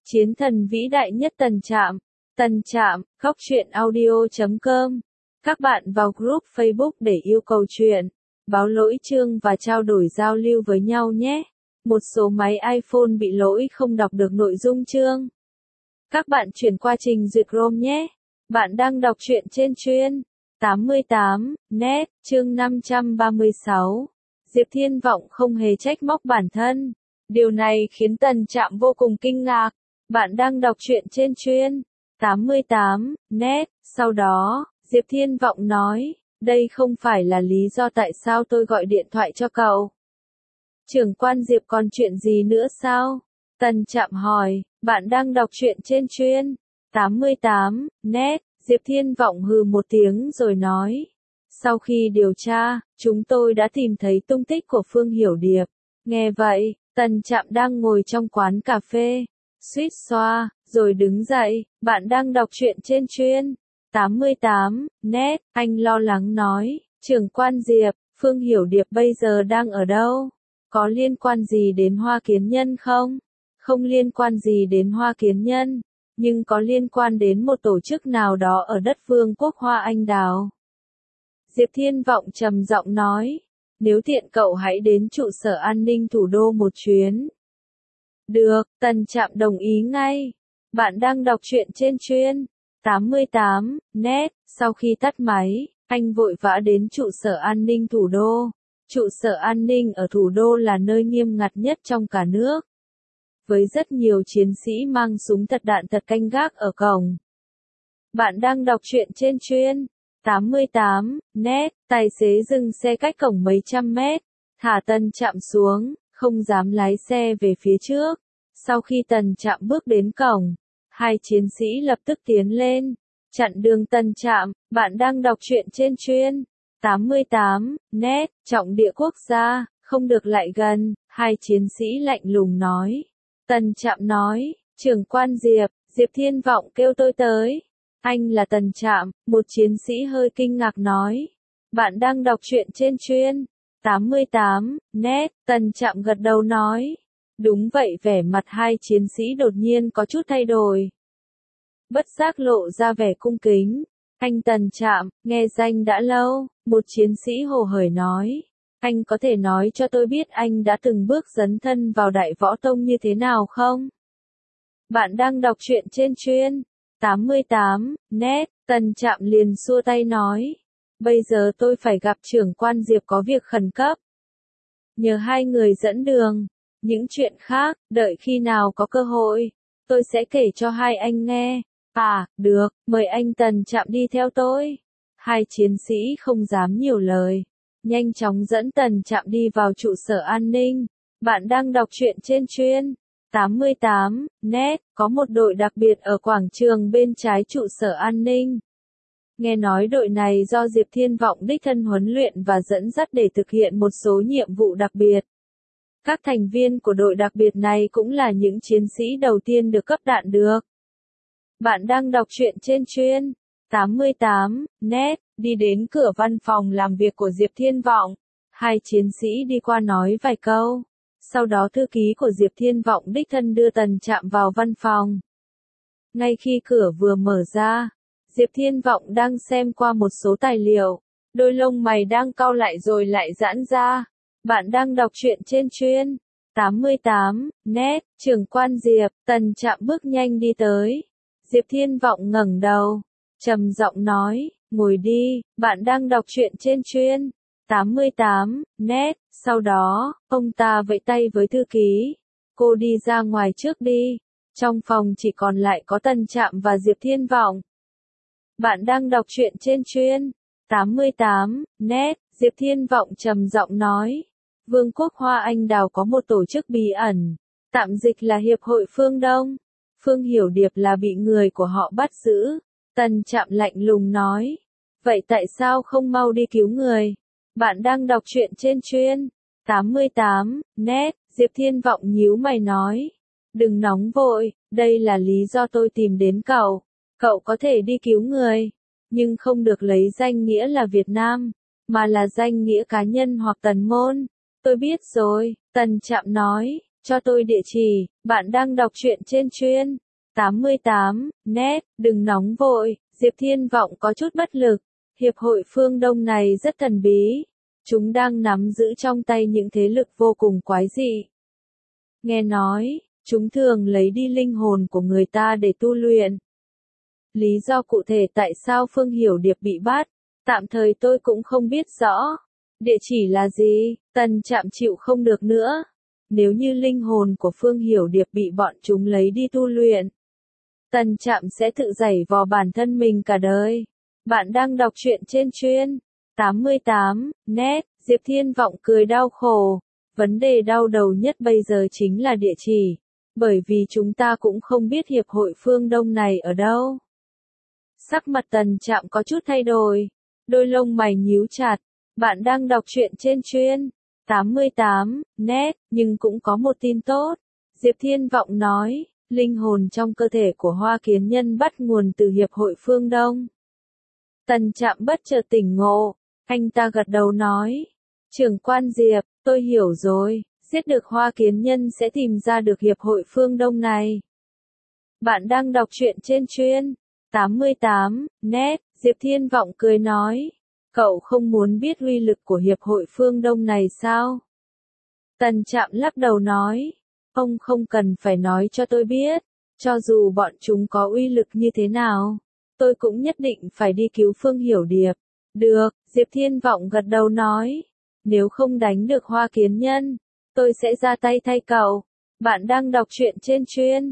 Chiến thần vĩ đại nhất Tần Trạm. Tần Trạm, Góc Truyện Audio.com. Các bạn vào group Facebook để yêu cầu truyện, báo lỗi chương và trao đổi giao lưu với nhau nhé. Một số máy iPhone bị lỗi không đọc được nội dung chương. Các bạn chuyển qua trình duyệt Chrome nhé. Bạn đang đọc truyện trên chuyên 88 net, chương 536. Diệp Thiên Vọng không hề trách móc bản thân. Điều này khiến Tần Trạm vô cùng kinh ngạc. Bạn đang đọc truyện trên chuyên 88 net. Sau đó, Diệp Thiên Vọng nói, đây không phải là lý do tại sao tôi gọi điện thoại cho cậu. Trưởng quan Diệp còn chuyện gì nữa sao? Tần Trạm hỏi, bạn đang đọc truyện trên chuyên 88 net. Diệp Thiên Vọng hừ một tiếng rồi nói, sau khi điều tra, chúng tôi đã tìm thấy tung tích của Phương Hiểu Điệp. Nghe vậy, Tần Trạm đang ngồi trong quán cà phê, suýt xoa, rồi đứng dậy, bạn đang đọc truyện trên chuyên 88 net. Anh lo lắng nói, trưởng quan Diệp, Phương Hiểu Điệp bây giờ đang ở đâu? Có liên quan gì đến Hoa Kiến Nhân không? Không liên quan gì đến Hoa Kiến Nhân, nhưng có liên quan đến một tổ chức nào đó ở đất Vương quốc Hoa Anh Đào. Diệp Thiên Vọng trầm giọng nói, nếu tiện cậu hãy đến trụ sở an ninh thủ đô một chuyến. Được, Tần Trạm đồng ý ngay. Bạn đang đọc truyện trên chuyên 88 net. Sau khi tắt máy, anh vội vã đến trụ sở an ninh thủ đô. Trụ sở an ninh ở thủ đô là nơi nghiêm ngặt nhất trong cả nước, với rất nhiều chiến sĩ mang súng thật đạn thật canh gác ở cổng. Bạn đang đọc truyện trên chuyên 88 net. Tài xế dừng xe cách cổng mấy trăm mét, thả Tần Trạm xuống, không dám lái xe về phía trước. Sau khi Tần Trạm bước đến cổng, hai chiến sĩ lập tức tiến lên, chặn đường Tần Trạm. Bạn đang đọc truyện trên chuyên 88 net. Trọng địa quốc gia, không được lại gần, hai chiến sĩ lạnh lùng nói. Tần Trạm nói, trưởng quan Diệp, Diệp Thiên Vọng kêu tôi tới. Anh là Tần Trạm, một chiến sĩ hơi kinh ngạc nói. Bạn đang đọc truyện trên chuyên 88 net. Tần Trạm gật đầu nói. Đúng vậy, vẻ mặt hai chiến sĩ đột nhiên có chút thay đổi. Bất giác lộ ra vẻ cung kính. Anh Tần Trạm, nghe danh đã lâu, một chiến sĩ hồ hởi nói. Anh có thể nói cho tôi biết anh đã từng bước dấn thân vào Đại Võ Tông như thế nào không? Bạn đang đọc truyện trên chuyên 88 net. Tần Trạm liền xua tay nói. Bây giờ tôi phải gặp trưởng quan Diệp có việc khẩn cấp. Nhờ hai người dẫn đường. Những chuyện khác, đợi khi nào có cơ hội, tôi sẽ kể cho hai anh nghe. À, được, mời anh Tần Trạm đi theo tôi. Hai chiến sĩ không dám nhiều lời, nhanh chóng dẫn Tần Trạm đi vào trụ sở an ninh. Bạn đang đọc truyện trên chuyên 88 net. Có một đội đặc biệt ở quảng trường bên trái trụ sở an ninh. Nghe nói đội này do Diệp Thiên Vọng đích thân huấn luyện và dẫn dắt để thực hiện một số nhiệm vụ đặc biệt. Các thành viên của đội đặc biệt này cũng là những chiến sĩ đầu tiên được cấp đạn được. Bạn đang đọc truyện trên chuyên 88 net. Đi đến cửa văn phòng làm việc của Diệp Thiên Vọng, hai chiến sĩ đi qua nói vài câu. Sau đó thư ký của Diệp Thiên Vọng đích thân đưa Tần Trạm vào văn phòng. Ngay khi cửa vừa mở ra, Diệp Thiên Vọng đang xem qua một số tài liệu. Đôi lông mày đang cau lại rồi lại giãn ra. Bạn đang đọc truyện trên chuyên 88 net. Trưởng quan Diệp. Tần Trạm bước nhanh đi tới. Diệp Thiên Vọng ngẩng đầu, trầm giọng nói, ngồi đi. Bạn đang đọc truyện trên chuyên 88 net. Sau đó, ông ta vẫy tay với thư ký. Cô đi ra ngoài trước đi. Trong phòng chỉ còn lại có Tần Trạm và Diệp Thiên Vọng. Bạn đang đọc truyện trên chuyên 88 net. Diệp Thiên Vọng trầm giọng nói. Vương quốc Hoa Anh Đào có một tổ chức bí ẩn, tạm dịch là Hiệp hội Phương Đông. Phương Hiểu Điệp là bị người của họ bắt giữ. Tần Trạm lạnh lùng nói. Vậy tại sao không mau đi cứu người? Bạn đang đọc truyện trên chuyên 88 net. Diệp Thiên Vọng nhíu mày nói. Đừng nóng vội, đây là lý do tôi tìm đến cậu. Cậu có thể đi cứu người, nhưng không được lấy danh nghĩa là Việt Nam, mà là danh nghĩa cá nhân hoặc Tần Môn. Tôi biết rồi, Tần Trạm nói. cho tôi địa chỉ, bạn đang đọc truyện trên chuyên 88 net, đừng nóng vội, Diệp Thiên Vọng có chút bất lực. Hiệp hội phương Đông này rất thần bí. Chúng đang nắm giữ trong tay những thế lực vô cùng quái dị. Nghe nói, chúng thường lấy đi linh hồn của người ta để tu luyện. Lý do cụ thể tại sao Phương Hiểu Điệp bị bắt, tạm thời tôi cũng không biết rõ. Địa chỉ là gì, Tần Trạm chịu không được nữa. Nếu như linh hồn của Phương Hiểu Điệp bị bọn chúng lấy đi tu luyện, Tần Trạm sẽ tự giày vò bản thân mình cả đời. Bạn đang đọc truyện trên chuyên 88 net, Diệp Thiên Vọng cười đau khổ. Vấn đề đau đầu nhất bây giờ chính là địa chỉ, bởi vì chúng ta cũng không biết hiệp hội phương Đông này ở đâu. Sắc mặt Tần Trạm có chút thay đổi, đôi lông mày nhíu chặt. Bạn đang đọc truyện trên chuyên 88 net, nhưng cũng có một tin tốt. Diệp Thiên Vọng nói, linh hồn trong cơ thể của Hoa Kiến Nhân bắt nguồn từ hiệp hội phương Đông. Tần Trạm bất chợt tỉnh ngộ, anh ta gật đầu nói, trưởng quan Diệp, tôi hiểu rồi, giết được Hoa Kiến Nhân sẽ tìm ra được hiệp hội phương Đông này. Bạn đang đọc truyện trên chuyên 88 net, Diệp Thiên Vọng cười nói, cậu không muốn biết uy lực của hiệp hội phương Đông này sao? Tần Trạm lắc đầu nói, ông không cần phải nói cho tôi biết, cho dù bọn chúng có uy lực như thế nào, tôi cũng nhất định phải đi cứu Phương Hiểu Điệp. Được, Diệp Thiên Vọng gật đầu nói, nếu không đánh được Hoa Kiến Nhân, tôi sẽ ra tay thay cậu. Bạn đang đọc truyện trên chuyên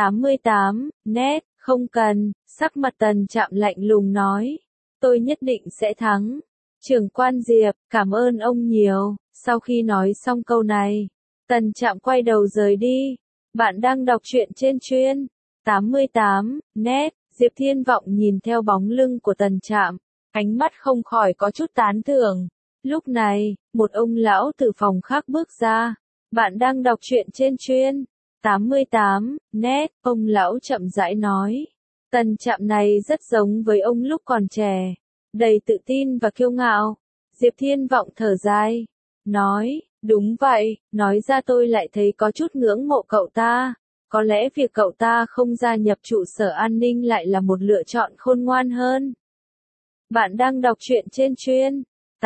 88 net, không cần, sắc mặt Tần Trạm lạnh lùng nói, tôi nhất định sẽ thắng. Trưởng quan Diệp, cảm ơn ông nhiều. Sau khi nói xong câu này, Tần Trạm quay đầu rời đi. Bạn đang đọc truyện trên chuyên 88 net, Diệp Thiên Vọng nhìn theo bóng lưng của Tần Trạm, ánh mắt không khỏi có chút tán thưởng. Lúc này, một ông lão từ phòng khác bước ra. Bạn đang đọc truyện trên chuyên 88 net, ông lão chậm rãi nói. Tần Trạm này rất giống với ông lúc còn trẻ, đầy tự tin và kiêu ngạo. Diệp Thiên Vọng thở dài, nói, đúng vậy, nói ra tôi lại thấy có chút ngưỡng mộ cậu ta. Có lẽ việc cậu ta không gia nhập trụ sở an ninh lại là một lựa chọn khôn ngoan hơn. Bạn đang đọc truyện trên chuyên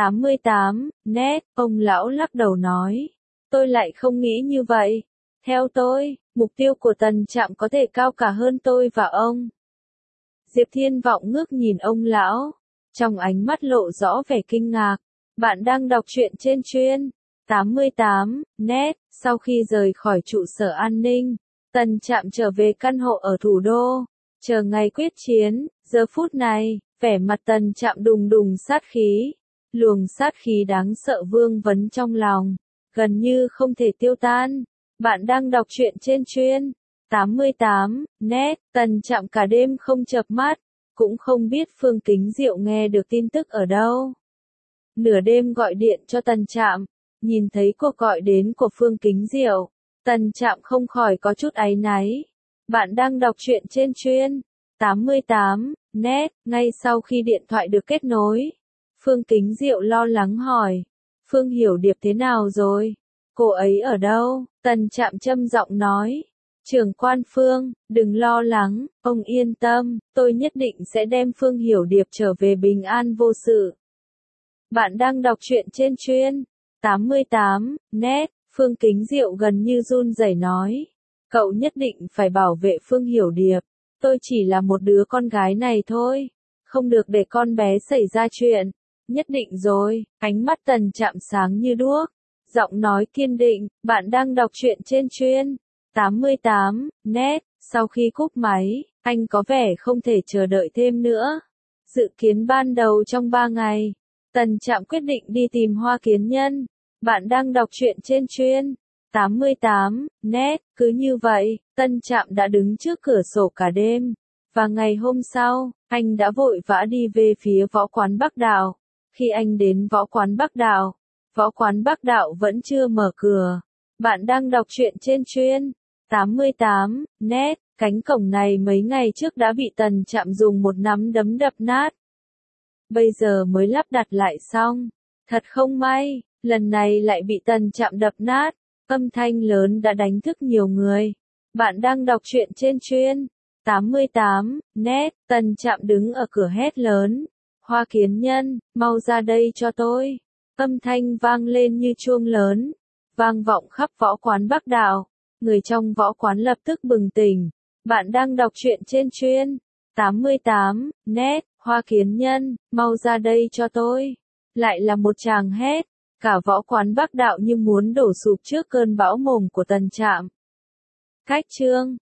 88 net, ông lão lắc đầu nói, tôi lại không nghĩ như vậy. Theo tôi, mục tiêu của Tần Trạm có thể cao cả hơn tôi và ông. Diệp Thiên Vọng ngước nhìn ông lão, trong ánh mắt lộ rõ vẻ kinh ngạc. Bạn đang đọc truyện trên chuyên 88 net, sau khi rời khỏi trụ sở an ninh, Tần Trạm trở về căn hộ ở thủ đô, chờ ngày quyết chiến. Giờ phút này, vẻ mặt Tần Trạm đùng đùng sát khí, luồng sát khí đáng sợ vương vấn trong lòng, gần như không thể tiêu tan. Bạn đang đọc truyện trên chuyên 88 net, Tần Trạm cả đêm không chợp mắt, cũng không biết Phương Kính Diệu nghe được tin tức ở đâu. Nửa đêm gọi điện cho Tần Trạm, nhìn thấy cuộc gọi đến của Phương Kính Diệu, Tần Trạm không khỏi có chút áy náy. Bạn đang đọc truyện trên chuyên 88 net, ngay sau khi điện thoại được kết nối, Phương Kính Diệu lo lắng hỏi, Phương Hiểu Điệp thế nào rồi? Cô ấy ở đâu? Tần Trạm châm giọng nói, trưởng quan Phương, đừng lo lắng, ông yên tâm, tôi nhất định sẽ đem Phương Hiểu Điệp trở về bình an vô sự. Bạn đang đọc truyện trên chuyên 88 net, Phương Kính Diệu gần như run rẩy nói, cậu nhất định phải bảo vệ Phương Hiểu Điệp, tôi chỉ là một đứa con gái này thôi, không được để con bé xảy ra chuyện. Nhất định rồi, ánh mắt Tần Trạm sáng như đuốc, giọng nói kiên định. Bạn đang đọc truyện trên chuyên 88 net, sau khi cúp máy, anh có vẻ không thể chờ đợi thêm nữa. Dự kiến ban đầu trong 3 ngày, Tần Trạm quyết định đi tìm Hoa Kiến Nhân. Bạn đang đọc truyện trên chuyên 88 net, cứ như vậy, Tần Trạm đã đứng trước cửa sổ cả đêm, và ngày hôm sau, anh đã vội vã đi về phía võ quán Bắc Đạo. Khi anh đến võ quán Bắc Đạo vẫn chưa mở cửa. Bạn đang đọc truyện trên chuyên 88 net, cánh cổng này mấy ngày trước đã bị Tần Trạm dùng một nắm đấm đập nát. Bây giờ mới lắp đặt lại xong. Thật không may, lần này lại bị Tần Trạm đập nát. Âm thanh lớn đã đánh thức nhiều người. Bạn đang đọc truyện trên chuyên 88 net. Tần Trạm đứng ở cửa hét lớn. Hoa Kiến Nhân, mau ra đây cho tôi. Âm thanh vang lên như chuông lớn, vang vọng khắp võ quán Bắc Đào. Người trong võ quán lập tức bừng tỉnh. Bạn đang đọc truyện trên chuyên 88 net. Hoa Kiến Nhân, mau ra đây cho tôi. Lại là một tràng hét. Cả võ quán Bắc Đạo như muốn đổ sụp trước cơn bão mồm của Tần Trạm. Cách chương